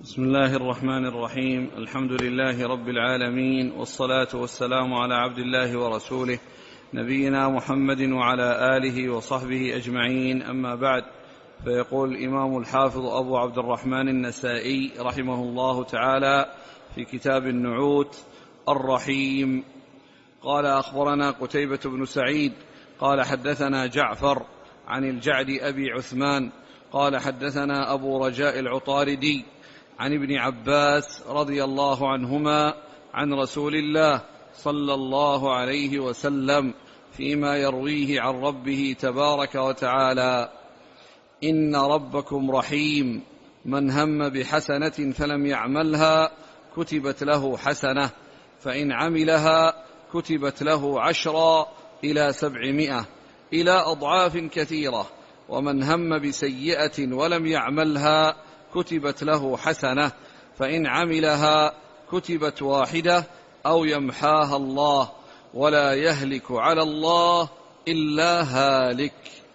بسم الله الرحمن الرحيم. الحمد لله رب العالمين، والصلاة والسلام على عبد الله ورسوله نبينا محمد وعلى آله وصحبه أجمعين، أما بعد. فيقول الإمام الحافظ أبو عبد الرحمن النسائي رحمه الله تعالى في كتاب النعوت الرحيم: قال أخبرنا قتيبة بن سعيد قال حدثنا جعفر عن الجعد أبي عثمان قال حدثنا أبو رجاء العطاردي عن ابن عباس رضي الله عنهما عن رسول الله صلى الله عليه وسلم فيما يرويه عن ربه تبارك وتعالى: إن ربكم رحيم، من هم بحسنة فلم يعملها كتبت له حسنة، فإن عملها كتبت له 10 إلى 700 إلى أضعاف كثيرة، ومن هم بسيئة ولم يعملها كتبت له حسنة، فإن عملها كتبت 1 أو يمحاها الله، ولا يهلك على الله إلا هالك.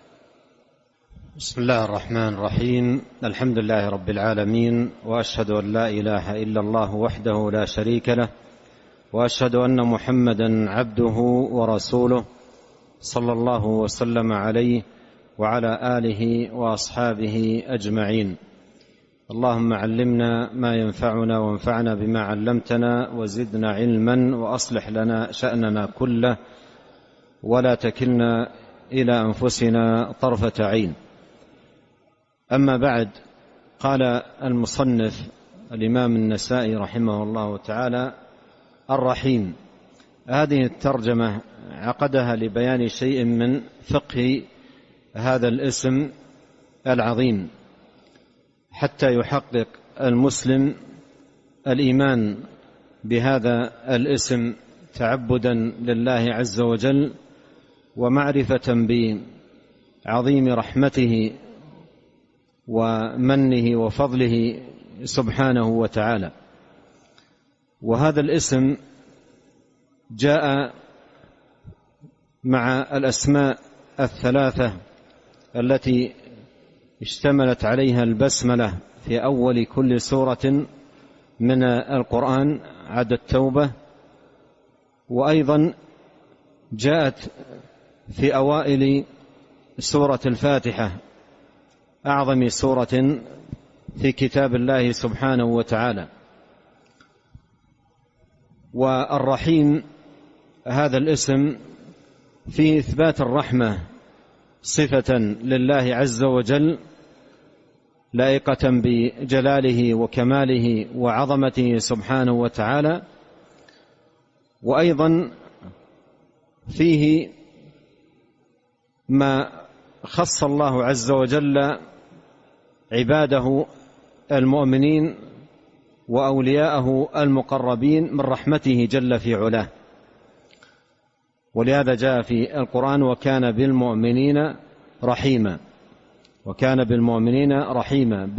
بسم الله الرحمن الرحيم. الحمد لله رب العالمين، وأشهد أن لا إله إلا الله وحده لا شريك له، وأشهد أن محمدا عبده ورسوله صلى الله وسلم عليه وعلى آله وأصحابه أجمعين. اللهم علمنا ما ينفعنا، وانفعنا بما علمتنا، وزدنا علما، وأصلح لنا شأننا كله، ولا تكلنا إلى أنفسنا طرفة عين. أما بعد، قال المصنف الإمام النسائي رحمه الله تعالى: الرحيم. هذه الترجمة عقدها لبيان شيء من فقه هذا الاسم العظيم، حتى يحقق المسلم الإيمان بهذا الاسم تعبدا لله عز وجل، ومعرفة بعظيم رحمته ومنه وفضله سبحانه وتعالى. وهذا الاسم جاء مع الأسماء الثلاثة التي اشتملت عليها البسملة في أول كل سورة من القرآن عدا التوبة، وأيضا جاءت في أوائل سورة الفاتحة، أعظم سورة في كتاب الله سبحانه وتعالى. والرحيم هذا الاسم فيه إثبات الرحمة صفة لله عز وجل لائقة بجلاله وكماله وعظمته سبحانه وتعالى، وأيضا فيه ما خص الله عز وجل عباده المؤمنين وأولياءه المقربين من رحمته جل في علاه. ولهذا جاء في القرآن: وكان بالمؤمنين رحيما، وكان بالمؤمنين رحيما.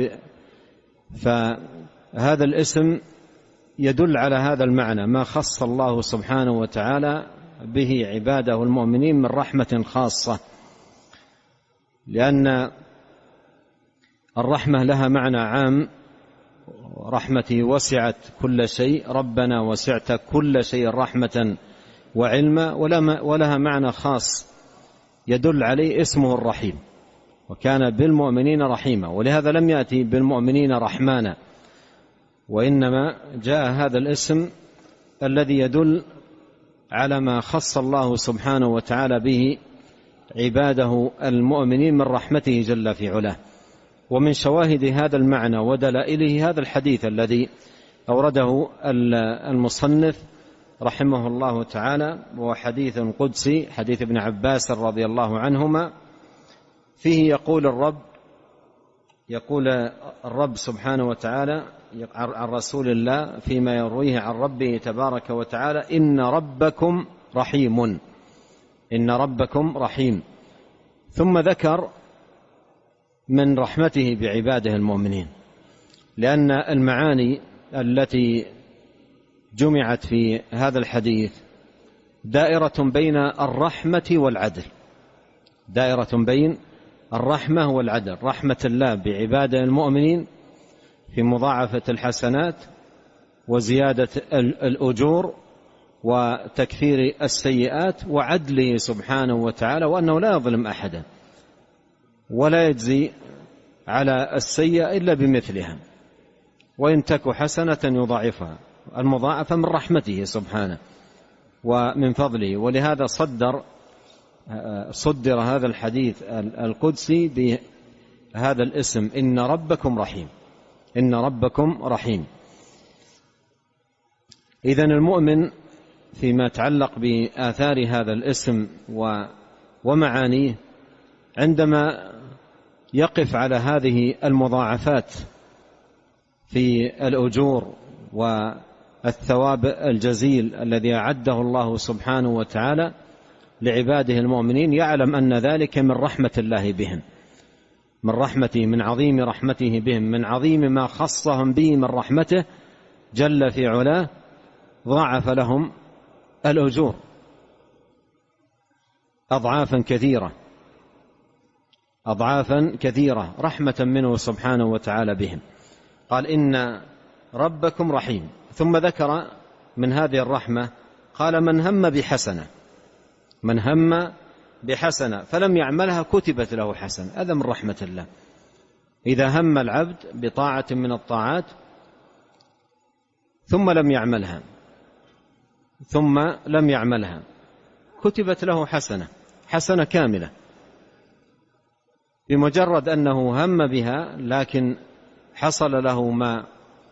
فهذا الاسم يدل على هذا المعنى، ما خص الله سبحانه وتعالى به عباده المؤمنين من رحمة خاصة، لأن الرحمة لها معنى عام: رحمتي وسعت كل شيء، ربنا وسعت كل شيء رحمة وعلما. ولها معنى خاص يدل عليه اسمه الرحيم: وكان بالمؤمنين رحيما. ولهذا لم يأتي بالمؤمنين رحمانا، وإنما جاء هذا الاسم الذي يدل على ما خص الله سبحانه وتعالى به عباده المؤمنين من رحمته جل في علاه. ومن شواهد هذا المعنى ودلائله هذا الحديث الذي أورده المصنف رحمه الله تعالى، وهو حديث قدسي، حديث ابن عباس رضي الله عنهما، فيه يقول الرب سبحانه وتعالى عن رسول الله فيما يرويه عن ربه تبارك وتعالى: إن ربكم رحيم، إن ربكم رحيم. ثم ذكر من رحمته بعباده المؤمنين، لأن المعاني التي جمعت في هذا الحديث دائرة بين الرحمة والعدل، دائرة بين الرحمة والعدل. رحمة الله بعباده المؤمنين في مضاعفة الحسنات وزيادة الأجور وتكفير السيئات وعدله سبحانه وتعالى، وأنه لا يظلم أحدا ولا يجزي على السيئة إلا بمثلها، وإن تك حسنة يضاعفها. المضاعفة من رحمته سبحانه ومن فضله. ولهذا صدر هذا الحديث القدسي بهذا الاسم: إن ربكم رحيم، إن ربكم رحيم. إذن المؤمن فيما يتعلق بآثار هذا الاسم ومعانيه، عندما يقف على هذه المضاعفات في الأجور والثواب الجزيل الذي أعده الله سبحانه وتعالى لعباده المؤمنين، يعلم أن ذلك من رحمة الله بهم، من رحمته، من عظيم رحمته بهم، من عظيم ما خصهم به من رحمته جل في علاه. ضاعف لهم الأجور أضعافا كثيرة رحمة منه سبحانه وتعالى بهم. قال: إن ربكم رحيم. ثم ذكر من هذه الرحمة قال: من هم بحسنة فلم يعملها كتبت له حسنة. هذا من رحمة الله. إذا هم العبد بطاعة من الطاعات ثم لم يعملها كتبت له حسنة كاملة، بمجرد أنه هم بها لكن حصل له ما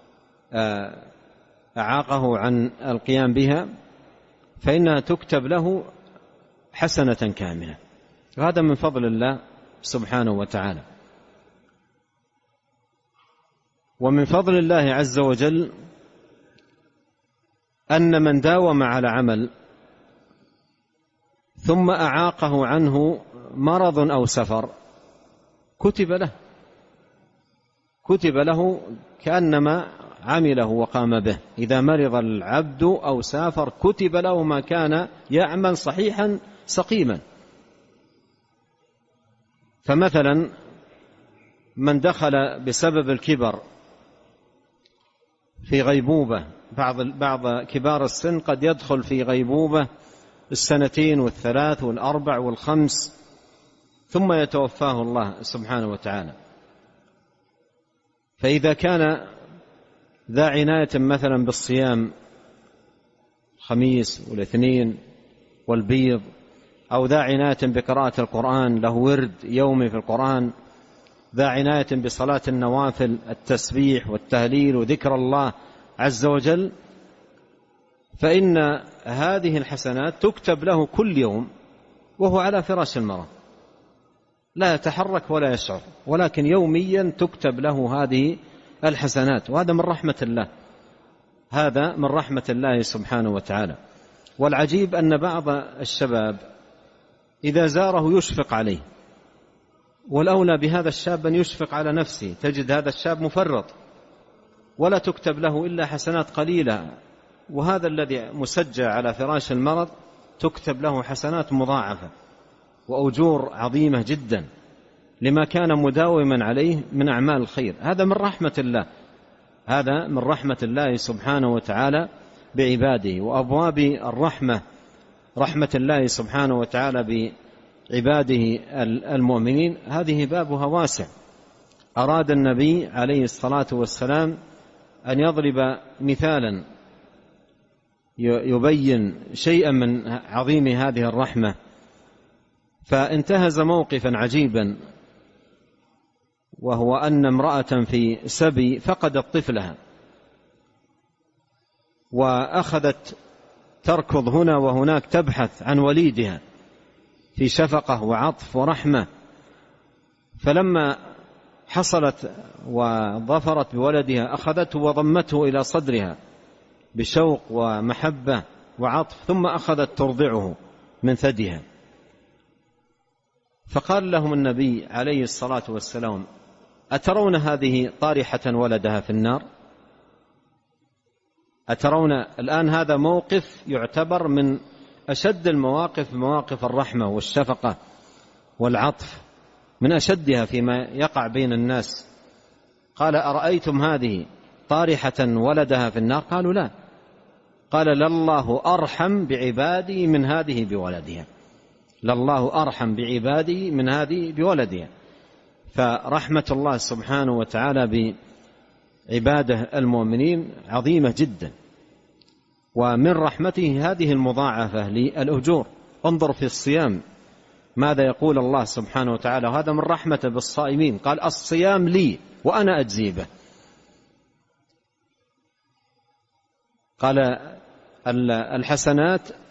أعاقه عن القيام بها فإنها تكتب له حسنة كاملة. وهذا من فضل الله سبحانه وتعالى. ومن فضل الله عز وجل أن من داوم على عمل ثم أعاقه عنه مرض أو سفر كتب له كأنما عمله وقام به. إذا مرض العبد أو سافر كتب له ما كان يعمل صحيحا سقيما. فمثلا من دخل بسبب الكبر في غيبوبة، بعض كبار السن قد يدخل في غيبوبة 2 و3 و4 و5 ثم يتوفاه الله سبحانه وتعالى. فإذا كان ذا عناية مثلا بالصيام الخميس والاثنين والبيض، أو ذا عناية بقراءة القرآن، له ورد يومي في القرآن، ذا عناية بصلاة النوافل، التسبيح والتهليل وذكر الله عز وجل، فإن هذه الحسنات تكتب له كل يوم وهو على فراش المرض، لا يتحرك ولا يشعر، ولكن يوميا تكتب له هذه الحسنات. وهذا من رحمة الله، هذا من رحمة الله سبحانه وتعالى. والعجيب أن بعض الشباب إذا زاره يشفق عليه، والأولى بهذا الشاب أن يشفق على نفسه. تجد هذا الشاب مفرط ولا تكتب له إلا حسنات قليلة، وهذا الذي مسجع على فراش المرض تكتب له حسنات مضاعفة وأجور عظيمة جدا لما كان مداوما عليه من أعمال الخير. هذا من رحمة الله، هذا من رحمة الله سبحانه وتعالى بعباده. وأبواب الرحمة، رحمة الله سبحانه وتعالى بعباده المؤمنين، هذه بابها واسع. أراد النبي عليه الصلاة والسلام أن يضرب مثالا يبين شيئا من عظيم هذه الرحمة، فانتهز موقفا عجيبا، وهو أن امرأة في سبي فقدت طفلها، وأخذت تركض هنا وهناك تبحث عن وليدها في شفقة وعطف ورحمة. فلما حصلت وظفرت بولدها أخذته وضمته إلى صدرها بشوق ومحبة وعطف، ثم أخذت ترضعه من ثديها. فقال لهم النبي عليه الصلاة والسلام: أترون هذه طارحة ولدها في النار؟ أترون الآن هذا موقف يعتبر من أشد المواقف، مواقف الرحمة والشفقة والعطف، من أشدها فيما يقع بين الناس. قال أرأيتم هذه طارحة ولدها في النار؟ قالوا لا. قال لله أرحم بعبادي من هذه بولدها، لله أرحم بعبادي من هذه بولدها. فرحمة الله سبحانه وتعالى بعباده المؤمنين عظيمة جدا، ومن رحمته هذه المضاعفة للأجور. انظر في الصيام ماذا يقول الله سبحانه وتعالى، وهذا من رحمته بالصائمين، قال الصيام لي وأنا أجزي به. قال الحسنات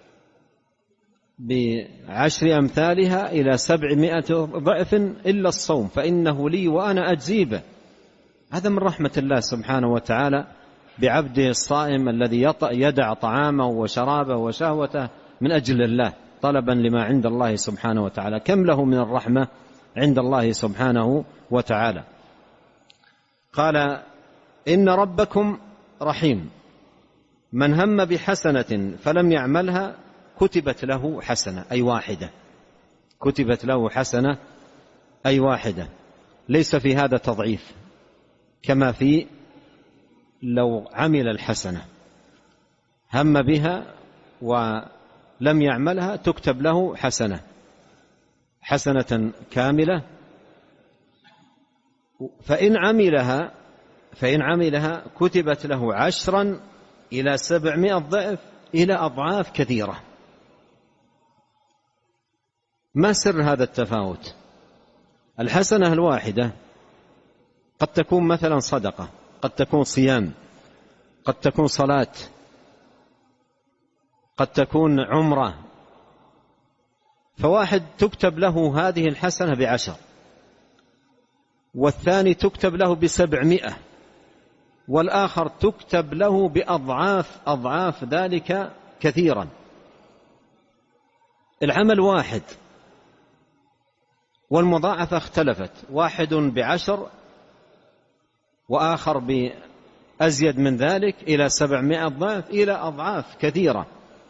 ب10 أمثالها إلى 700 ضعف إلا الصوم فإنه لي وأنا أجزي به. هذا من رحمة الله سبحانه وتعالى بعبده الصائم الذي يدع طعامه وشرابه وشهوته من أجل الله طلبا لما عند الله سبحانه وتعالى. كم له من الرحمة عند الله سبحانه وتعالى. قال إن ربكم رحيم، من هم بحسنة فلم يعملها كتبت له حسنة أي واحدة، كتبت له حسنة أي واحدة. ليس في هذا تضعيف كما في لو عمل الحسنة، هم بها ولم يعملها تكتب له حسنة، حسنة كاملة. فإن عملها كتبت له 10 إلى 700 ضعف إلى أضعاف كثيرة. ما سر هذا التفاوت؟ الحسنة الواحدة قد تكون مثلا صدقة، قد تكون صيام، قد تكون صلاة، قد تكون عمرة. فواحد تكتب له هذه الحسنة ب10، والثاني تكتب له ب700، والآخر تكتب له بأضعاف ذلك كثيرا. العمل واحد والمضاعفة اختلفت، واحد ب10 وآخر بأزيد من ذلك إلى 700 ضعف إلى أضعاف كثيرة.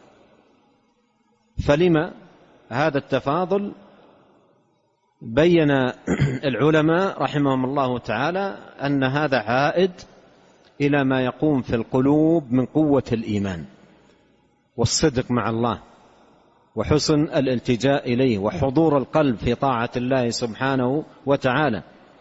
فلما هذا التفاضل؟ بين العلماء رحمهم الله تعالى أن هذا عائد إلى ما يقوم في القلوب من قوة الإيمان والصدق مع الله وحسن الالتجاء إليه وحضور القلب في طاعة الله سبحانه وتعالى،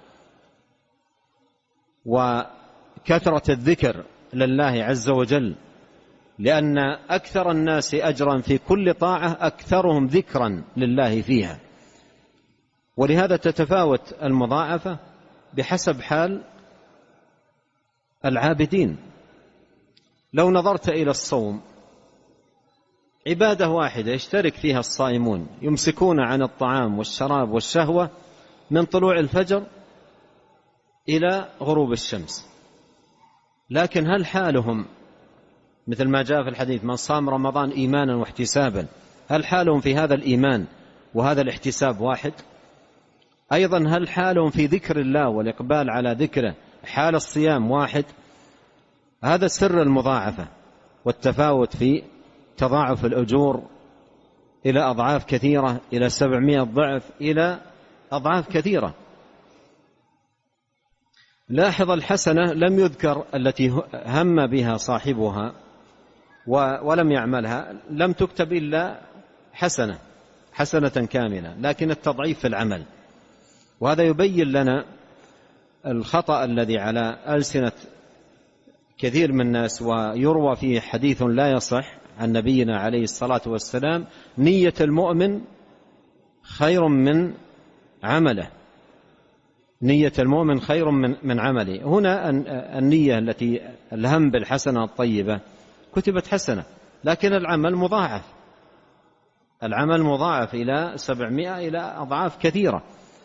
وكثرة الذكر لله عز وجل، لأن أكثر الناس أجرا في كل طاعة أكثرهم ذكرا لله فيها. ولهذا تتفاوت المضاعفة بحسب حال العابدين. لو نظرت إلى الصوم، عبادة واحدة يشترك فيها الصائمون، يمسكون عن الطعام والشراب والشهوة من طلوع الفجر إلى غروب الشمس، لكن هل حالهم مثل ما جاء في الحديث من صام رمضان إيمانا واحتسابا، هل حالهم في هذا الإيمان وهذا الاحتساب واحد؟ أيضا هل حالهم في ذكر الله والإقبال على ذكره حال الصيام واحد؟ هذا سر المضاعفة والتفاوت في تضاعف الأجور إلى أضعاف كثيرة، إلى 700 ضعف إلى أضعاف كثيرة. لاحظ الحسنة لم يذكر التي هم بها صاحبها ولم يعملها، لم تكتب إلا حسنة كاملة، لكن التضعيف في العمل. وهذا يبين لنا الخطأ الذي على ألسنة كثير من الناس، ويروى فيه حديث لا يصح عن نبينا عليه الصلاة والسلام: نية المؤمن خير من عمله، نية المؤمن خير من عمله. هنا النية التي الهم بالحسنة الطيبة كتبت حسنة، لكن العمل مضاعف إلى 700 إلى أضعاف كثيرة.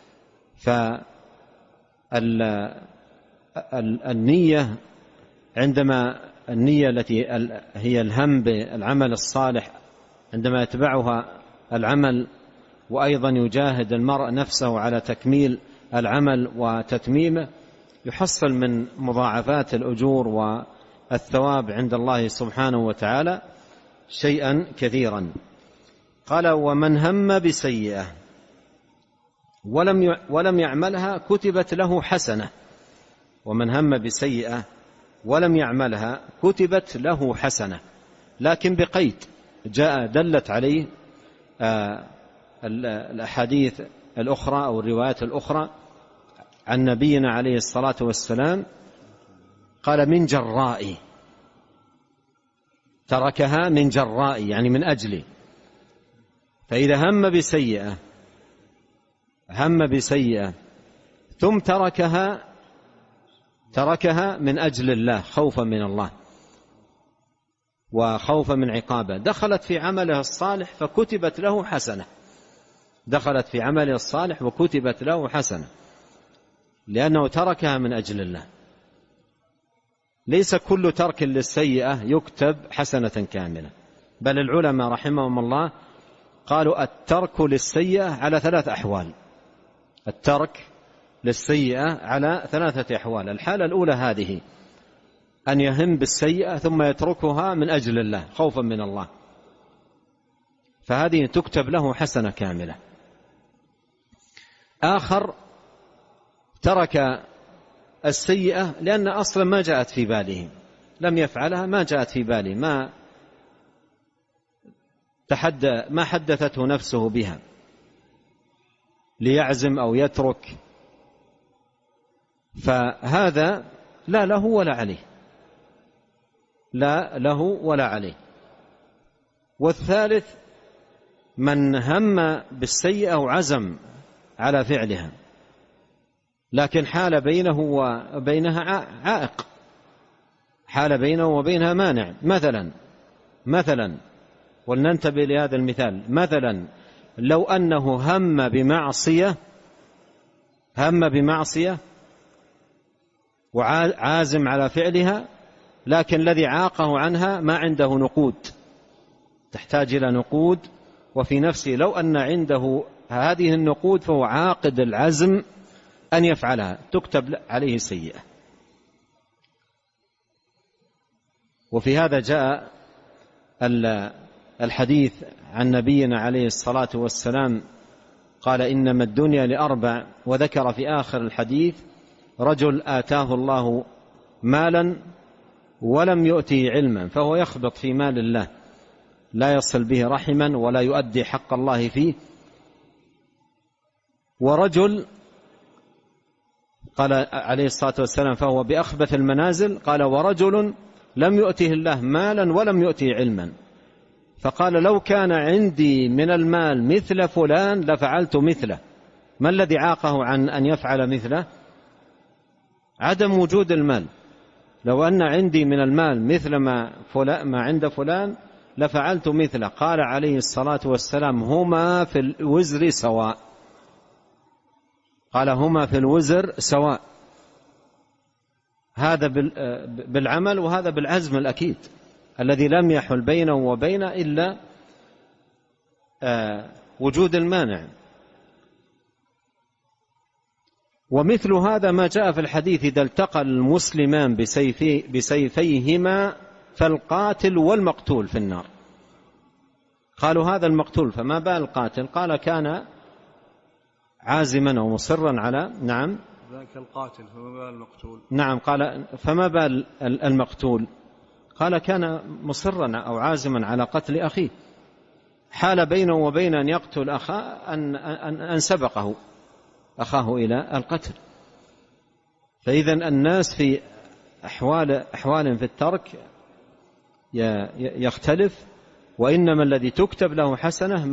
فالنية عندما النية التي هي الهم بالعمل الصالح عندما يتبعها العمل، وأيضا يجاهد المرء نفسه على تكميل العمل وتتميمه، يحصل من مضاعفات الأجور والثواب عند الله سبحانه وتعالى شيئا كثيرا. قال: ومن هم بسيئة ولم يعملها كتبت له حسنة. ومن هم بسيئة ولم يعملها كتبت له حسنة، لكن بقيد جاء دلت عليه الأحاديث الأخرى أو الروايات الأخرى عن نبينا عليه الصلاة والسلام، قال من جرائي، تركها من جرائي يعني من أجلي. فإذا هم بسيئة ثم تركها من أجل الله خوفا من الله وخوفا من عقابه، دخلت في عمله الصالح فكتبت له حسنة، دخلت في عمله الصالح وكتبت له حسنة، لأنه تركها من أجل الله. ليس كل ترك للسيئة يكتب حسنة كاملة، بل العلماء رحمهم الله قالوا الترك للسيئة على 3 أحوال. الترك للسيئة على 3 أحوال. الحالة الأولى هذه، أن يهم بالسيئة ثم يتركها من أجل الله خوفا من الله، فهذه تكتب له حسنة كاملة. آخر ترك السيئة لأن أصلا ما جاءت في باله، لم يفعلها، ما جاءت في باله، ما حدثته نفسه بها ليعزم أو يترك، فهذا لا له ولا عليه، لا له ولا عليه. والثالث من هم بالسيئة وعزم على فعلها لكن حال بينه وبينها عائق، حال بينه وبينها مانع. مثلا ولننتبه لهذا المثال، مثلا لو أنه هم بمعصية وعازم على فعلها، لكن الذي عاقه عنها ما عنده نقود، تحتاج إلى نقود، وفي نفسه لو أن عنده هذه النقود فهو عاقد العزم أن يفعلها، تكتب عليه سيئة. وفي هذا جاء الحديث عن نبينا عليه الصلاة والسلام قال إنما الدنيا ل4، وذكر في آخر الحديث رجل آتاه الله مالا ولم يؤته علما فهو يخبط في مال الله لا يصل به رحما ولا يؤدي حق الله فيه. ورجل قال عليه الصلاة والسلام فهو بأخبث المنازل، قال ورجل لم يؤته الله مالا ولم يؤته علما، فقال لو كان عندي من المال مثل فلان لفعلت مثله. ما الذي عاقه عن أن يفعل مثله؟ عدم وجود المال. لو أن عندي من المال مثل ما عند فلان لفعلت مثله. قال عليه الصلاة والسلام هما في الوزر سواء، قال هما في الوزر سواء، هذا بالعمل وهذا بالعزم الأكيد الذي لم يحل بينه وبين إلا وجود المانع. ومثل هذا ما جاء في الحديث إذا التقى المسلمان بسيفيهما فالقاتل والمقتول في النار. قالوا هذا المقتول فما بال القاتل؟ قال كان عازما ومصرا على نعم ذاك القاتل فما بال المقتول؟ نعم قال فما بال المقتول؟ قال كان مصرا أو عازما على قتل أخيه، حال بينه وبين أن يقتل أخاه أن سبقه أخاه إلى القتل. فإذا الناس في أحوال في الترك يختلف، وإنما الذي تكتب له حسنة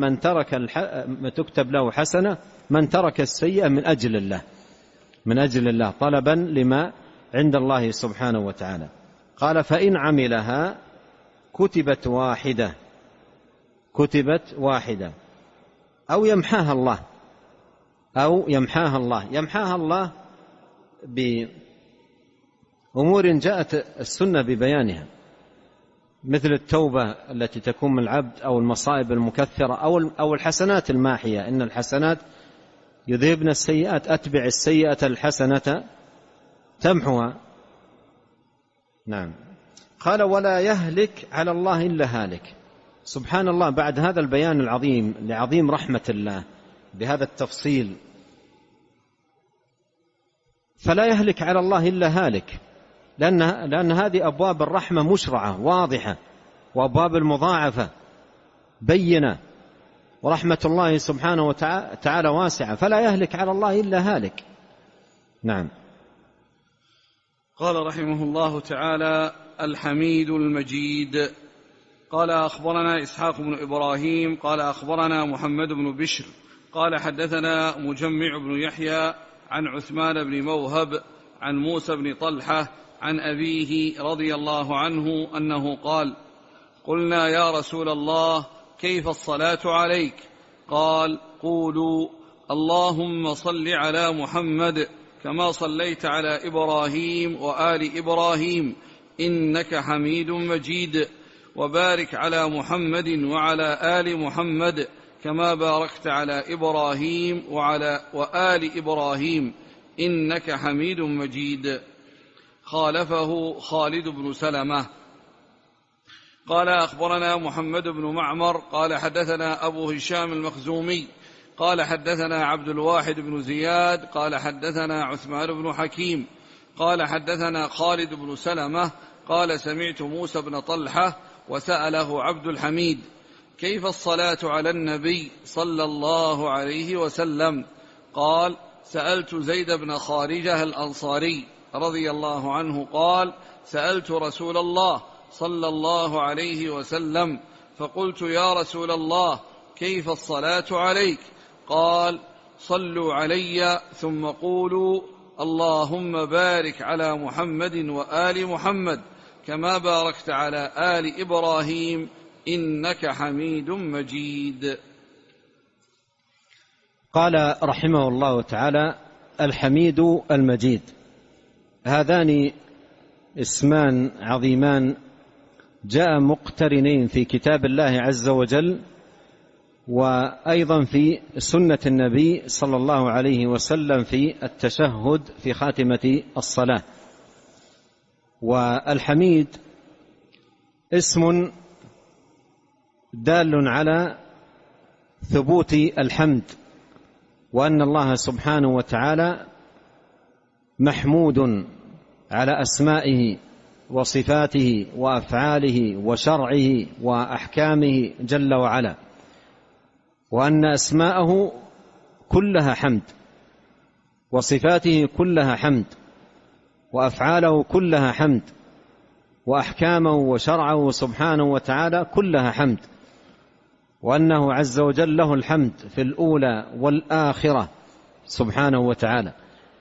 من ترك السيئة من أجل الله طلبا لما عند الله سبحانه وتعالى. قال فإن عملها كتبت واحدة أو يمحاها الله. يمحاها الله بأمور جاءت السنة ببيانها، مثل التوبة التي تكون من العبد، أو المصائب المكثرة، أو الحسنات الماحية. إن الحسنات يذهبن السيئات، أتبع السيئة الحسنة تمحها. نعم. قال ولا يهلك على الله إلا هالك. سبحان الله، بعد هذا البيان العظيم لعظيم رحمة الله بهذا التفصيل فلا يهلك على الله إلا هالك، لأن هذه أبواب الرحمة مشرعة واضحة، وأبواب المضاعفة بينة، ورحمة الله سبحانه وتعالى واسعة، فلا يهلك على الله إلا هالك. نعم. قال رحمه الله تعالى: الحميد المجيد. قال أخبرنا إسحاق بن إبراهيم قال أخبرنا محمد بن بشر قال حدثنا مجمع بن يحيى عن عثمان بن موهب عن موسى بن طلحة عن أبيه رضي الله عنه أنه قال: قلنا يا رسول الله كيف الصلاة عليك؟ قال: قولوا اللهم صل على محمد كما صليت على إبراهيم وآل إبراهيم إنك حميد مجيد، وبارك على محمد وعلى آل محمد كما باركت على إبراهيم وآل إبراهيم إنك حميد مجيد. خالفه خالد بن سلمة. قال أخبرنا محمد بن معمر قال حدثنا أبو هشام المخزومي قال حدثنا عبد الواحد بن زياد قال حدثنا عثمان بن حكيم قال حدثنا خالد بن سلمة قال: سمعت موسى بن طلحة وسأله عبد الحميد: كيف الصلاة على النبي صلى الله عليه وسلم؟ قال: سألت زيد بن خارجة الأنصاري رضي الله عنه قال: سألت رسول الله صلى الله عليه وسلم فقلت: يا رسول الله كيف الصلاة عليك؟ قال: صلوا علي ثم قولوا اللهم بارك على محمد وآل محمد كما باركت على آل إبراهيم إنك حميد مجيد. قال رحمه الله تعالى: الحميد المجيد. هذان اسمان عظيمان جاء مقترنين في كتاب الله عز وجل، وأيضا في سنة النبي صلى الله عليه وسلم في التشهد في خاتمة الصلاة. والحميد اسم دال على ثبوت الحمد، وأن الله سبحانه وتعالى محمود على أسمائه وصفاته وأفعاله وشرعه وأحكامه جل وعلا، وأن أسماءه كلها حمد، وصفاته كلها حمد، وأفعاله كلها حمد، وأحكامه وشرعه سبحانه وتعالى كلها حمد، وأنه عز وجل له الحمد في الأولى والآخرة سبحانه وتعالى.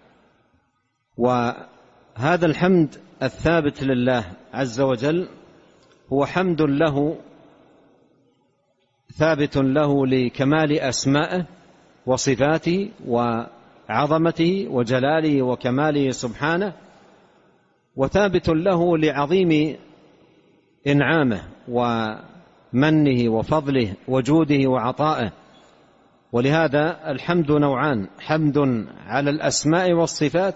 وهذا الحمد الثابت لله عز وجل هو حمد له ثابت له لكمال أسمائه وصفاته وعظمته وجلاله وكماله سبحانه، وثابت له لعظيم إنعامه ومنه وفضله وجوده وعطائه. ولهذا الحمد نوعان: حمد على الأسماء والصفات،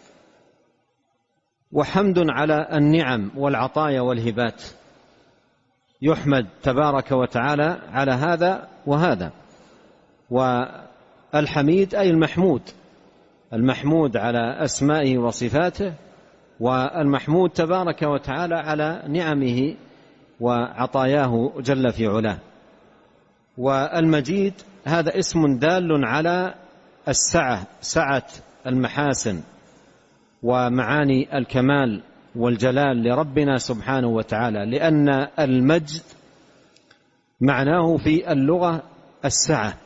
وحمد على النعم والعطايا والهبات. يحمد تبارك وتعالى على هذا وهذا. والحميد أي المحمود، المحمود على أسمائه وصفاته، والمحمود تبارك وتعالى على نعمه وعطاياه جل في علاه. والمجيد هذا اسم دال على السعة، سعة المحاسن ومعاني الكمال والجلال لربنا سبحانه وتعالى، لأن المجد معناه في اللغة السعة.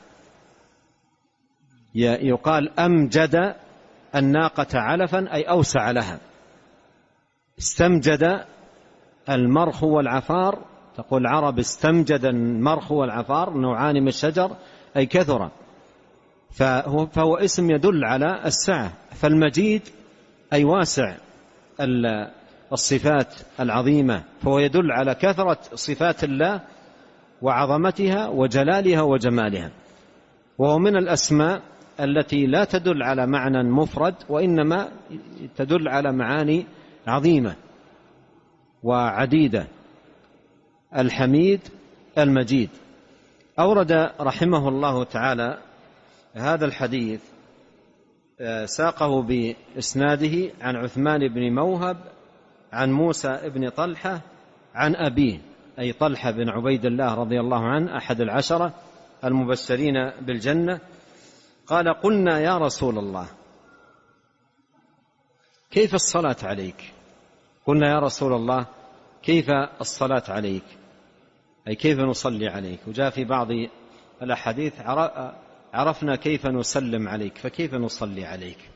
يقال أمجد الناقة علفا أي أوسع لها. استمجد المرخ والعفار، تقول العرب استمجد المرخ والعفار، نوعان من الشجر أي كثرة، فهو اسم يدل على السعة. فالمجيد أي واسع الصفات العظيمة، فهو يدل على كثرة صفات الله وعظمتها وجلالها وجمالها. وهو من الأسماء التي لا تدل على معنى مفرد، وإنما تدل على معاني عظيمة وعديدة. الحميد المجيد. أورد رحمه الله تعالى هذا الحديث ساقه بإسناده عن عثمان بن موهب عن موسى بن طلحة عن أبيه، أي طلحة بن عبيد الله رضي الله عنه أحد العشرة المبشرين بالجنة، قال: قلنا يا رسول الله كيف الصلاة عليك؟ قلنا يا رسول الله كيف الصلاة عليك، أي كيف نصلي عليك. وجاء في بعض الأحاديث: عرفنا كيف نسلم عليك فكيف نصلي عليك.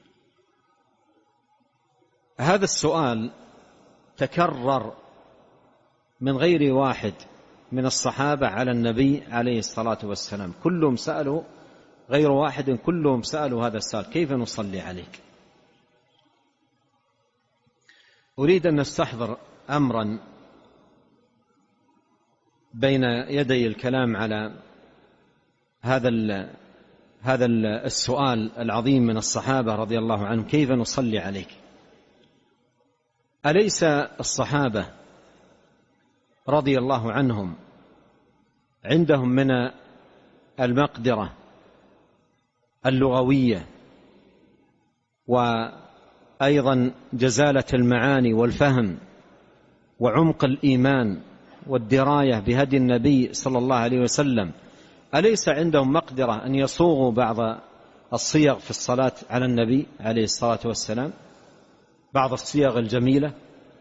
هذا السؤال تكرر من غير واحد من الصحابة على النبي عليه الصلاة والسلام، كلهم سألوا، غير واحد كلهم سألوا هذا السؤال: كيف نصلي عليك؟ أريد أن نستحضر أمرا بين يدي الكلام على هذا السؤال العظيم من الصحابة رضي الله عنهم: كيف نصلي عليك؟ أليس الصحابة رضي الله عنهم عندهم من المقدرة اللغوية وأيضا جزالة المعاني والفهم وعمق الإيمان والدراية بهدي النبي صلى الله عليه وسلم، أليس عندهم مقدرة أن يصوغوا بعض الصيغ في الصلاة على النبي عليه الصلاة والسلام، بعض الصيغ الجميلة؟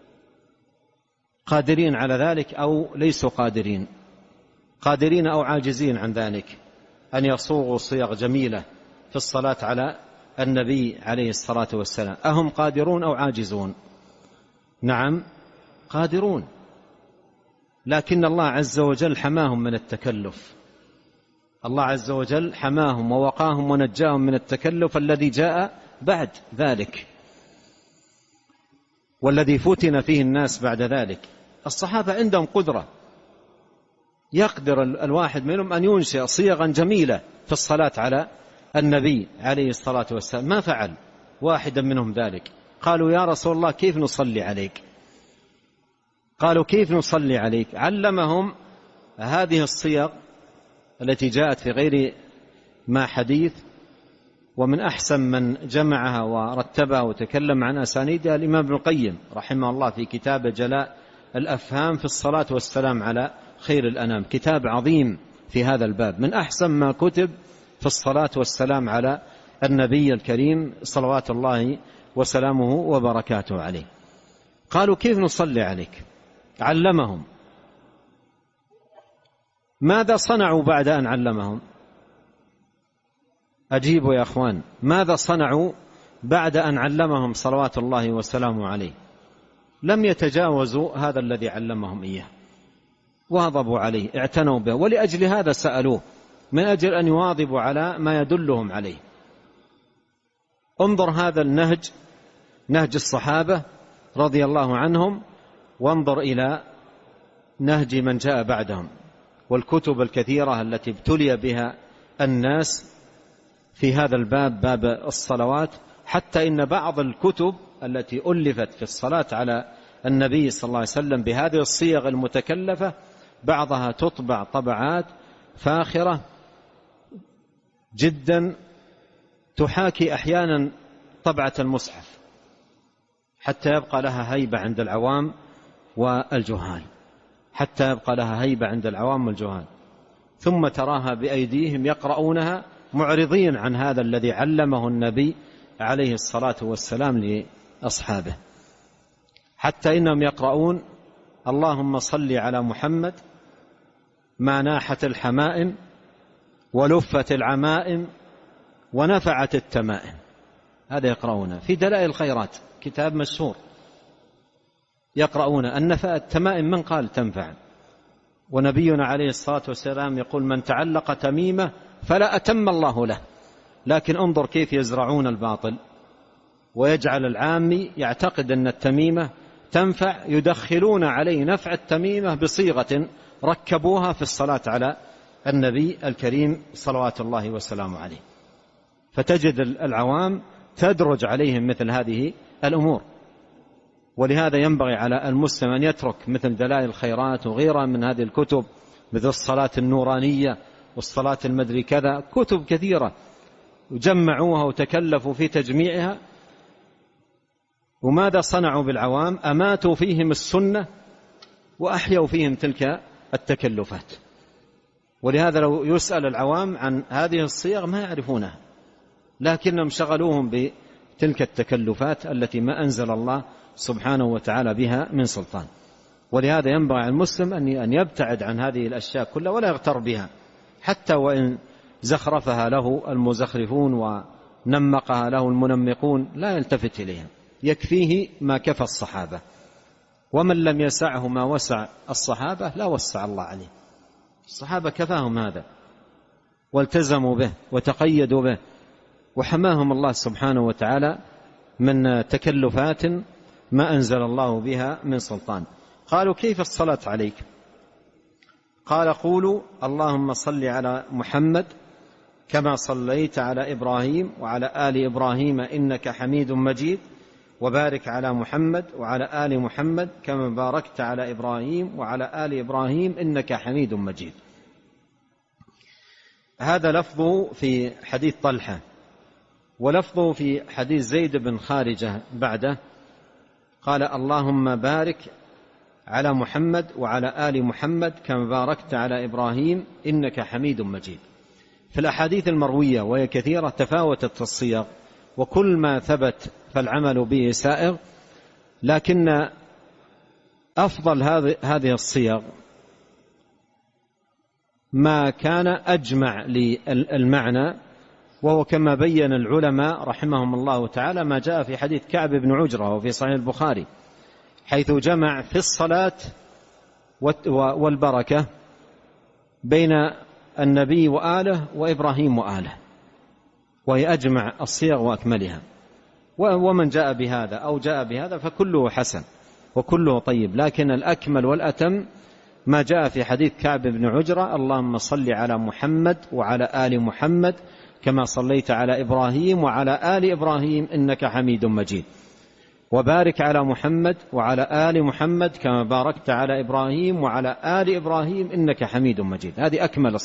قادرين على ذلك أو ليسوا قادرين؟ قادرين أو عاجزين عن ذلك أن يصوغوا صيغ جميلة في الصلاة على النبي عليه الصلاة والسلام؟ أهم قادرون أو عاجزون؟ نعم قادرون، لكن الله عز وجل حماهم من التكلف. الله عز وجل حماهم ووقاهم ونجاهم من التكلف الذي جاء بعد ذلك والذي فتن فيه الناس بعد ذلك. الصحابة عندهم قدرة، يقدر الواحد منهم أن ينشئ صيغا جميلة في الصلاة على النبي عليه الصلاة والسلام. ما فعل واحدا منهم ذلك. قالوا: يا رسول الله كيف نصلي عليك؟ قالوا: كيف نصلي عليك؟ علمهم هذه الصيغ التي جاءت في غير ما حديث، ومن أحسن من جمعها ورتبها وتكلم عن أسانيدها الإمام ابن القيم رحمه الله في كتاب جلاء الأفهام في الصلاة والسلام على خير الأنام، كتاب عظيم في هذا الباب، من أحسن ما كتب في الصلاة والسلام على النبي الكريم صلوات الله وسلامه وبركاته عليه. قالوا: كيف نصلي عليك؟ علمهم. ماذا صنعوا بعد أن علمهم؟ أجيبوا يا أخوان، ماذا صنعوا بعد أن علمهم صلوات الله وسلامه عليه؟ لم يتجاوزوا هذا الذي علمهم إياه، واظبوا عليه، اعتنوا به، ولأجل هذا سألوه، من أجل أن يواظبوا على ما يدلهم عليه. انظر هذا النهج، نهج الصحابة رضي الله عنهم، وانظر إلى نهج من جاء بعدهم والكتب الكثيرة التي ابتلي بها الناس في هذا الباب، باب الصلوات، حتى إن بعض الكتب التي ألفت في الصلاة على النبي صلى الله عليه وسلم بهذه الصيغ المتكلفة بعضها تطبع طبعات فاخرة جدا تحاكي أحيانا طبعة المصحف، حتى يبقى لها هيبة عند العوام والجهال، حتى يبقى لها هيبة عند العوام والجهال، ثم تراها بأيديهم يقرؤونها معرضين عن هذا الذي علمه النبي عليه الصلاة والسلام لأصحابه، حتى إنهم يقرؤون: اللهم صل على محمد ما ناحت الحمائم ولفت العمائم ونفعت التمائم. هذا يقرؤون في دلائل الخيرات، كتاب مشهور، يقرؤون أن التمائم من قال تنفع، ونبينا عليه الصلاة والسلام يقول: من تعلق تميمة فلا أتم الله له. لكن انظر كيف يزرعون الباطل، ويجعل العامي يعتقد أن التميمة تنفع، يدخلون عليه نفع التميمة بصيغة ركبوها في الصلاة على النبي الكريم صلوات الله وسلامه عليه، فتجد العوام تدرج عليهم مثل هذه الأمور. ولهذا ينبغي على المسلم أن يترك مثل دلائل الخيرات وغيرها من هذه الكتب، مثل الصلاة النورانية والصلاة المدري كذا، كتب كثيرة وجمعوها وتكلفوا في تجميعها، وماذا صنعوا بالعوام؟ أماتوا فيهم السنة وأحيوا فيهم تلك التكلفات. ولهذا لو يسأل العوام عن هذه الصيغ ما يعرفونها، لكنهم شغلوهم بتلك التكلفات التي ما أنزل الله سبحانه وتعالى بها من سلطان. ولهذا ينبغي على المسلم أن يبتعد عن هذه الأشياء كلها ولا يغتر بها، حتى وإن زخرفها له المزخرفون ونمقها له المنمقون لا يلتفت إليها، يكفيه ما كفى الصحابة، ومن لم يسعه ما وسع الصحابة لا وسع الله عليه. الصحابة كفاهم هذا والتزموا به وتقيدوا به، وحماهم الله سبحانه وتعالى من تكلفات ما أنزل الله بها من سلطان. قالوا كيف الصلاة عليك؟ قال قولوا اللهم صل على محمد كما صليت على إبراهيم وعلى آل إبراهيم إنك حميد مجيد، وبارك على محمد وعلى آل محمد كما باركت على إبراهيم وعلى آل إبراهيم إنك حميد مجيد. هذا لفظه في حديث طلحة، ولفظه في حديث زيد بن خارجة بعده قال اللهم بارك على محمد وعلى آل محمد كما باركت على إبراهيم إنك حميد مجيد. في الأحاديث المروية وهي كثيرة تفاوتت الصيغ، وكل ما ثبت فالعمل به سائغ، لكن أفضل هذه الصيغ ما كان أجمع للمعنى، وهو كما بين العلماء رحمهم الله تعالى ما جاء في حديث كعب بن عجرة وفي صحيح البخاري، حيث جمع في الصلاة والبركة بين النبي وآله وإبراهيم وآله، وهي أجمع الصيغ وأكملها. ومن جاء بهذا أو جاء بهذا فكله حسن وكله طيب، لكن الأكمل والأتم ما جاء في حديث كعب بن عجرة اللهم صل على محمد وعلى آل محمد كما صليت على إبراهيم وعلى آل إبراهيم إنك حميد مجيد، وبارك على محمد وعلى آل محمد كما باركت على إبراهيم وعلى آل إبراهيم إنك حميد مجيد. هذه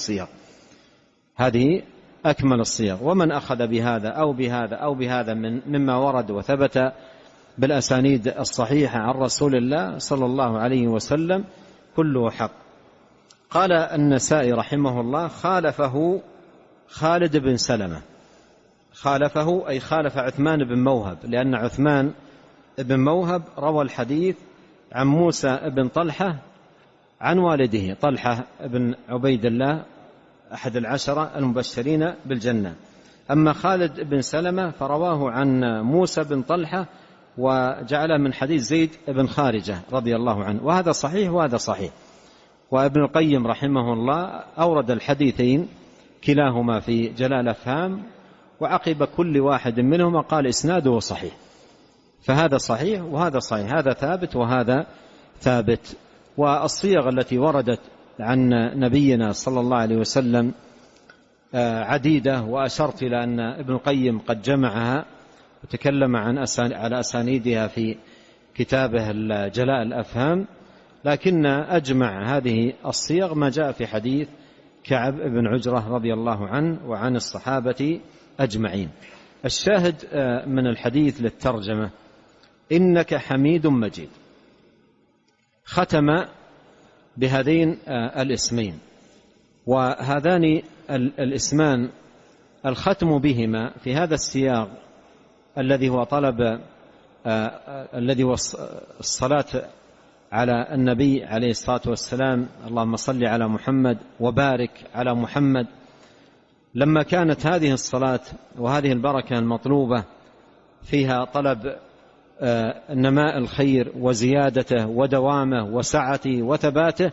أكمل الصيغ. ومن أخذ بهذا أو بهذا أو بهذا مما ورد وثبت بالأسانيد الصحيحة عن رسول الله صلى الله عليه وسلم كله حق. قال النسائي رحمه الله خالفه خالد بن سلمة. خالفه أي خالف عثمان بن موهب، لأن عثمان بن موهب روى الحديث عن موسى بن طلحة عن والده طلحة بن عبيد الله أحد العشرة المبشرين بالجنة. أما خالد بن سلمة فرواه عن موسى بن طلحة وجعله من حديث زيد بن خارجة رضي الله عنه، وهذا صحيح وهذا صحيح. وابن القيم رحمه الله أورد الحديثين كلاهما في جلاء الأفهام، وعقب كل واحد منهما قال إسناده صحيح، فهذا صحيح وهذا صحيح، هذا ثابت وهذا ثابت. والصيغ التي وردت عن نبينا صلى الله عليه وسلم عديدة، وأشرت إلى أن ابن القيم قد جمعها وتكلم على أسانيدها في كتابه جلاء الأفهام، لكن أجمع هذه الصيغ ما جاء في حديث كعب بن عجرة رضي الله عنه وعن الصحابة أجمعين. الشاهد من الحديث للترجمة إنك حميد مجيد، ختم بهذين الاسمين، وهذان الاسمان الختم بهما في هذا السياق الذي هو طلب الذي هو الصلاة على النبي عليه الصلاة والسلام اللهم صل على محمد وبارك على محمد، لما كانت هذه الصلاة وهذه البركة المطلوبة فيها طلب نماء الخير وزيادته ودوامه وسعته وثباته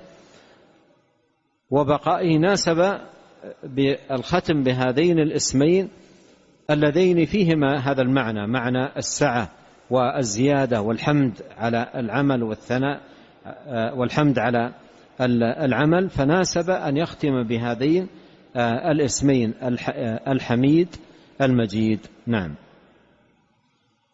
وبقائه، ناسب بالختم بهذين الاسمين اللذين فيهما هذا المعنى، معنى السعة والزيادة والحمد على العمل والثناء والحمد على العمل، فناسب أن يختم بهذين الاسمين الحميد المجيد. نعم.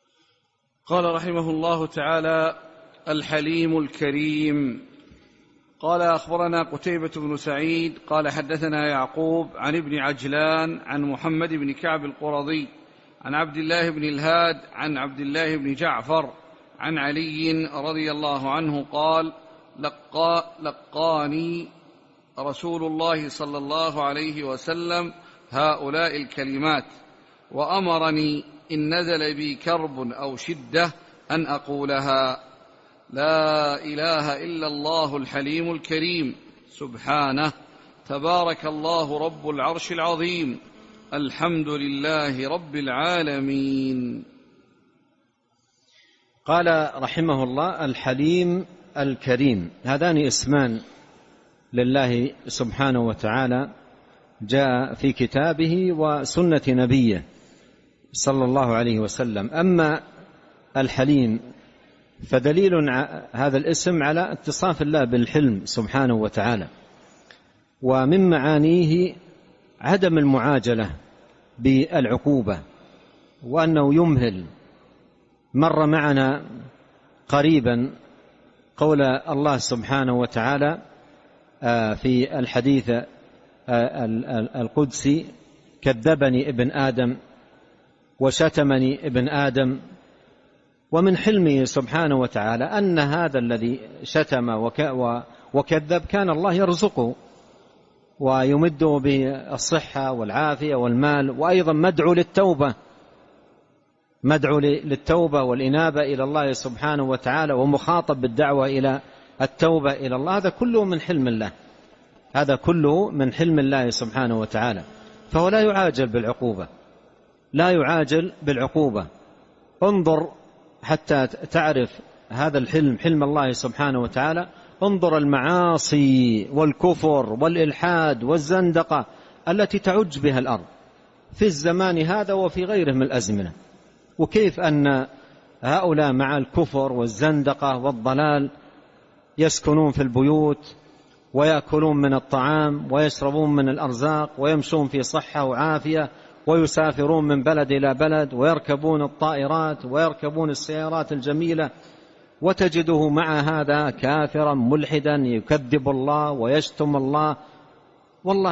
قال رحمه الله تعالى الحليم الكريم. قال أخبرنا قتيبة بن سعيد قال حدثنا يعقوب عن ابن عجلان عن محمد بن كعب القرظي عن عبد الله بن الهاد عن عبد الله بن جعفر عن علي رضي الله عنه قال لقاني رسول الله صلى الله عليه وسلم هؤلاء الكلمات وأمرني إن نزل بي كرب أو شدة أن أقولها: لا إله إلا الله الحليم الكريم سبحانه، تبارك الله رب العرش العظيم، الحمد لله رب العالمين. قال رحمه الله: الحليم الكريم، هذان اسمان لله سبحانه وتعالى جاء في كتابه وسنة نبيه صلى الله عليه وسلم. أما الحليم فدليل هذا الاسم على اتصاف الله بالحلم سبحانه وتعالى، ومن معانيه عدم المعاجلة بالعقوبة، وأنه يمهل. مر معنا قريبا قول الله سبحانه وتعالى في الحديث القدسي: كذبني ابن آدم وشتمني ابن آدم. ومن حلمه سبحانه وتعالى أن هذا الذي شتم وكذب كان الله يرزقه ويمده بالصحة والعافية والمال، وأيضا مدعو للتوبة والإنابة إلى الله سبحانه وتعالى، ومخاطب بالدعوة إلى التوبة إلى الله. هذا كله من حلم الله، هذا كله من حلم الله سبحانه وتعالى. فهو لا يعاجل بالعقوبة، لا يعاجل بالعقوبة. انظر حتى تعرف هذا الحلم، حلم الله سبحانه وتعالى. انظر المعاصي والكفر والإلحاد والزندقة التي تعج بها الأرض في الزمان هذا وفي غيره من الأزمنة، وكيف أن هؤلاء مع الكفر والزندقة والضلال يسكنون في البيوت ويأكلون من الطعام ويشربون من الأرزاق ويمشون في صحة وعافية، ويسافرون من بلد إلى بلد، ويركبون الطائرات ويركبون السيارات الجميلة، وتجده مع هذا كافرا ملحدا يكذب الله ويشتم الله. والله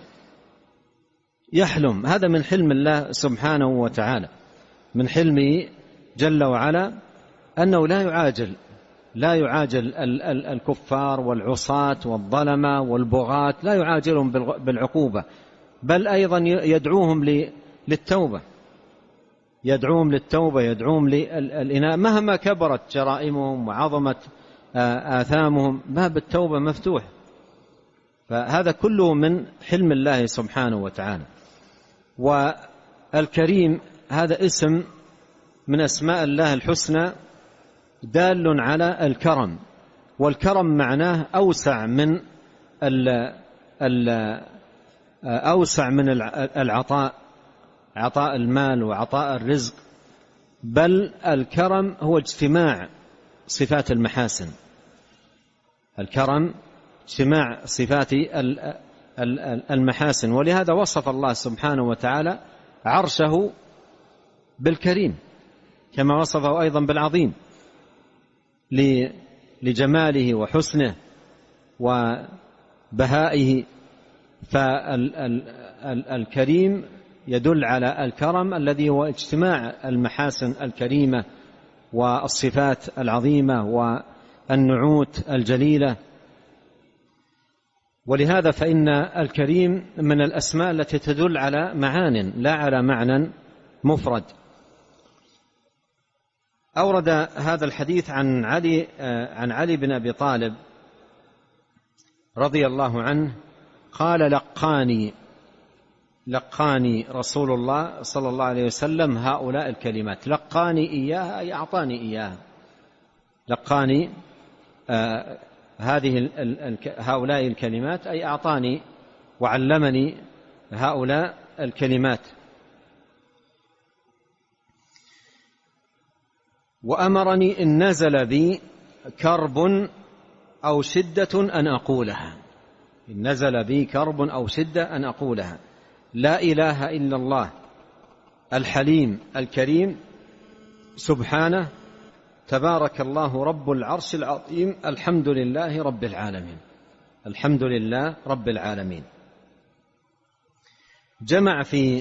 يحلم. هذا من حلم الله سبحانه وتعالى، من حلمه جل وعلا أنه لا يعاجل الكفار والعصاة والظلمة والبغاة، لا يعاجلهم بالعقوبة، بل أيضا يدعوهم للتوبة، يدعوهم للإنابة مهما كبرت جرائمهم وعظمت آثامهم، باب التوبة مفتوح. فهذا كله من حلم الله سبحانه وتعالى. والكريم هذا اسم من أسماء الله الحسنى دال على الكرم، والكرم معناه أوسع من العطاء، عطاء المال وعطاء الرزق، بل الكرم هو اجتماع صفات المحاسن. الكرم اجتماع صفات المحاسن، ولهذا وصف الله سبحانه وتعالى عرشه بالكريم كما وصفه أيضا بالعظيم لجماله وحسنه وبهائه. فالكريم يدل على الكرم الذي هو اجتماع المحاسن الكريمة والصفات العظيمة والنعوت الجليلة. ولهذا فإن الكريم من الأسماء التي تدل على معان لا على معنى مفرد. أورد هذا الحديث عن علي بن أبي طالب رضي الله عنه قال: لقاني رسول الله صلى الله عليه وسلم هؤلاء الكلمات. لقاني إياها أي أعطاني إياها، لقاني هؤلاء الكلمات أي أعطاني وعلمني هؤلاء الكلمات. وأمرني إن نزل بي كرب أو شدة أن أقولها. إن نزل بي كرب أو شدة أن أقولها: لا إله إلا الله الحليم الكريم سبحانه، تبارك الله رب العرش العظيم، الحمد لله رب العالمين. الحمد لله رب العالمين. جمع في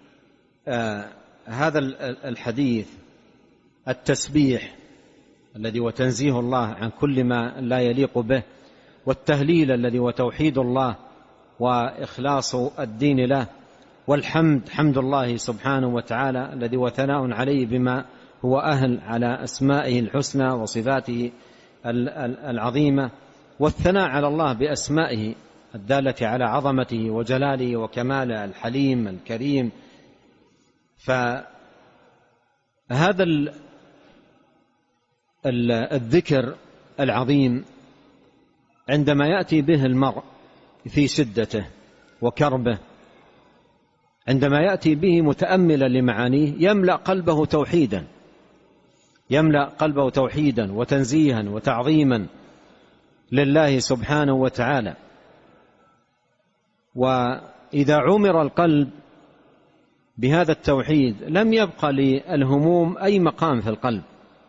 هذا الحديث التسبيح الذي وتنزيه الله عن كل ما لا يليق به، والتهليل الذي وتوحيد الله وإخلاص الدين له، والحمد حمد الله سبحانه وتعالى الذي وثناء عليه بما هو أهل على أسمائه الحسنى وصفاته العظيمة، والثناء على الله بأسمائه الدالة على عظمته وجلاله وكماله، الحليم الكريم. فهذا الذكر العظيم عندما يأتي به المرء في شدته وكربه، عندما يأتي به متأملا لمعانيه، يملأ قلبه توحيدا، يملأ قلبه توحيدا وتنزيها وتعظيما لله سبحانه وتعالى. وإذا عمر القلب بهذا التوحيد لم يبقى للهموم أي مقام في القلب،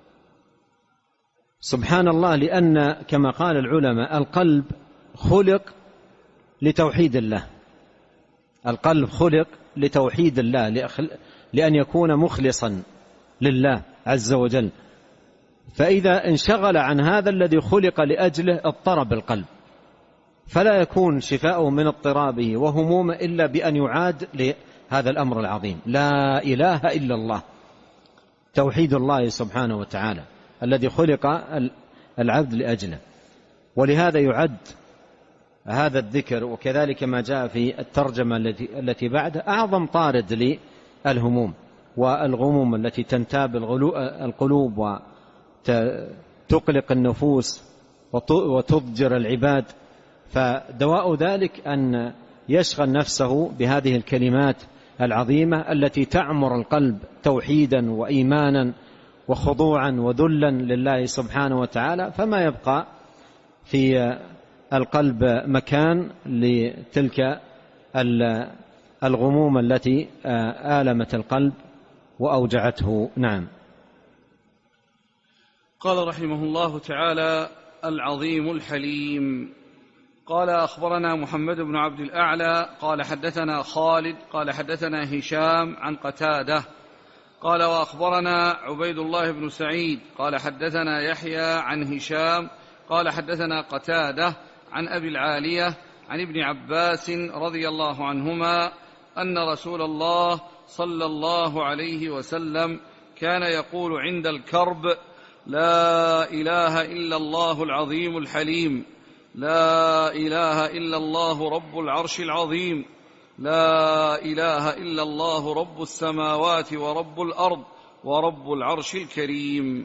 سبحان الله، لأن كما قال العلماء القلب خلق لتوحيد الله، القلب خلق لتوحيد الله، لأن يكون مخلصا لله عز وجل. فإذا انشغل عن هذا الذي خلق لأجله اضطرب القلب، فلا يكون شفاؤه من اضطرابه وهمومه إلا بأن يعاد لهذا الأمر العظيم، لا إله إلا الله، توحيد الله سبحانه وتعالى الذي خلق العبد لأجله. ولهذا يعد هذا الذكر وكذلك ما جاء في الترجمة التي بعده أعظم طارد للهموم والغموم التي تنتاب القلوب وتقلق النفوس وتضجر العباد. فدواء ذلك أن يشغل نفسه بهذه الكلمات العظيمة التي تعمر القلب توحيدا وإيمانا وخضوعا وذلا لله سبحانه وتعالى، فما يبقى في القلب مكان لتلك الغموم التي آلمت القلب وأوجعته. نعم. قال رحمه الله تعالى: العظيم الحليم. قال: أخبرنا محمد بن عبد الأعلى قال حدثنا خالد قال حدثنا هشام عن قتادة قال: وأخبرنا عبيد الله بن سعيد قال حدثنا يحيى عن هشام قال حدثنا قتادة عن أبي العالية عن ابن عباس رضي الله عنهما أن رسول الله صلى الله عليه وسلم كان يقول عند الكرب: لا إله إلا الله العظيم الحليم، لا إله إلا الله رب العرش العظيم، لا إله إلا الله رب السماوات ورب الأرض ورب العرش الكريم.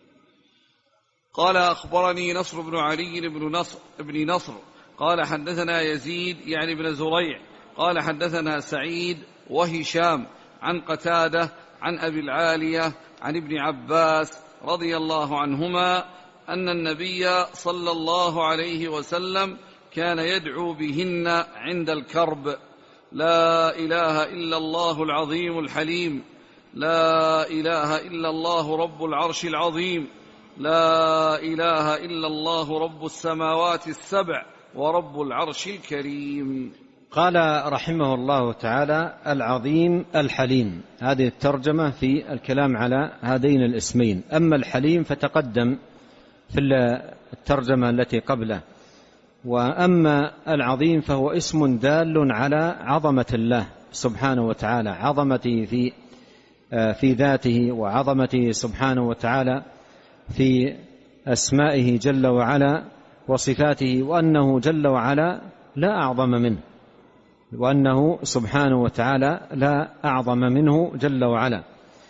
قال: أخبرني نصر بن علي بن نصر قال حدثنا يزيد يعني بن زريع قال حدثنا سعيد وهشام عن قتادة عن أبي العالية عن ابن عباس رضي الله عنهما أن النبي صلى الله عليه وسلم كان يدعو بهن عند الكرب: لا إله إلا الله العظيم الحليم، لا إله إلا الله رب العرش العظيم، لا إله إلا الله رب السماوات السبع ورب العرش الكريم. قال رحمه الله تعالى: العظيم الحليم. هذه الترجمة في الكلام على هذين الاسمين. أما الحليم فتقدم في الترجمة التي قبله، وأما العظيم فهو اسم دال على عظمة الله سبحانه وتعالى، عظمته في ذاته، وعظمته سبحانه وتعالى في أسمائه جل وعلا وصفاته، وأنه جل وعلا لا أعظم منه، وأنه سبحانه وتعالى لا أعظم منه جل وعلا.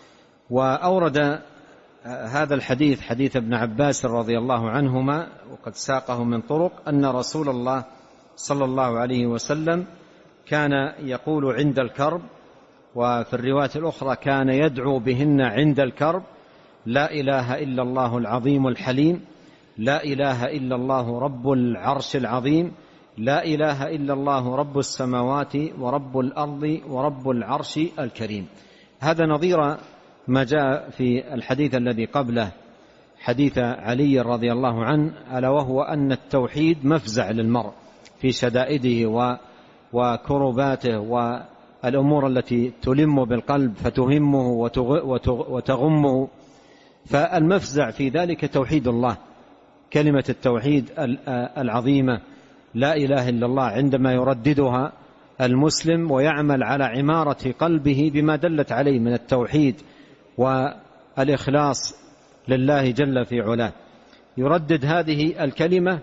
وأورد هذا الحديث حديث ابن عباس رضي الله عنهما وقد ساقه من طرق أن رسول الله صلى الله عليه وسلم كان يقول عند الكرب، وفي الرواية الأخرى كان يدعو بهن عند الكرب: لا إله إلا الله العظيم الحليم، لا إله إلا الله رب العرش العظيم، لا إله إلا الله رب السماوات ورب الأرض ورب العرش الكريم. هذا نظير ما جاء في الحديث الذي قبله، حديث علي رضي الله عنه، ألا وهو أن التوحيد مفزع للمرء في شدائده وكرباته والأمور التي تلم بالقلب فتهمه وتغمه، فالمفزع في ذلك توحيد الله، كلمة التوحيد العظيمة لا إله إلا الله، عندما يرددها المسلم ويعمل على عمارة قلبه بما دلت عليه من التوحيد والإخلاص لله جل في علاه، يردد هذه الكلمة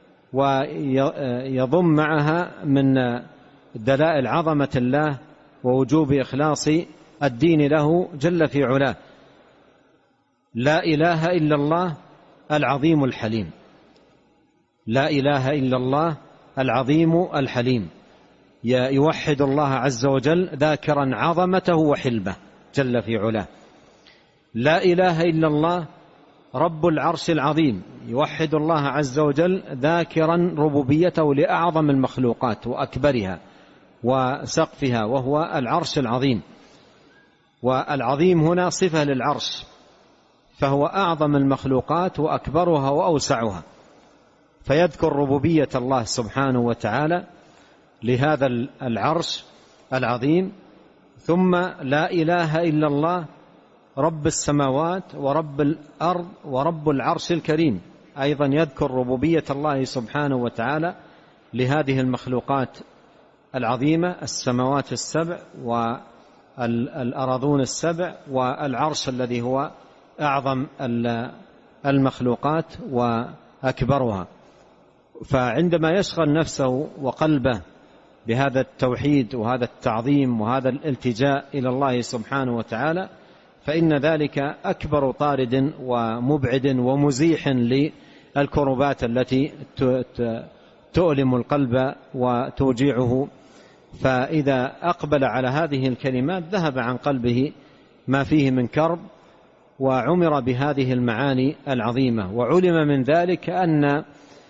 ويضم معها من دلائل عظمة الله ووجوب إخلاص الدين له جل في علاه: لا إله إلا الله العظيم الحليم، لا إله إلا الله العظيم الحليم، يوحد الله عز وجل ذاكرا عظمته وحلمه جل في علاه. لا إله إلا الله رب العرش العظيم، يوحد الله عز وجل ذاكرا ربوبيته لأعظم المخلوقات وأكبرها وسقفها، وهو العرش العظيم. والعظيم هنا صفة للعرش، فهو أعظم المخلوقات وأكبرها وأوسعها، فيذكر ربوبية الله سبحانه وتعالى لهذا العرش العظيم. ثم لا إله إلا الله رب السماوات ورب الأرض ورب العرش الكريم، أيضا يذكر ربوبية الله سبحانه وتعالى لهذه المخلوقات العظيمة، السماوات السبع والأراضون السبع والعرش الذي هو أعظم المخلوقات وأكبرها. فعندما يشغل نفسه وقلبه بهذا التوحيد وهذا التعظيم وهذا الالتجاء إلى الله سبحانه وتعالى، فإن ذلك أكبر طارد ومبعد ومزيح للكربات التي تؤلم القلب وتوجعه. فإذا أقبل على هذه الكلمات ذهب عن قلبه ما فيه من كرب، وعمر بهذه المعاني العظيمة، وعلم من ذلك أن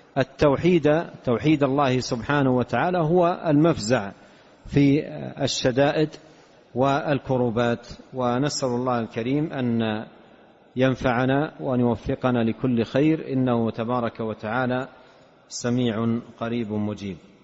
توحيد الله سبحانه وتعالى هو المفزع في الشدائد والكربات. ونسأل الله الكريم أن ينفعنا وأن يوفقنا لكل خير، إنه تبارك وتعالى سميع قريب مجيب.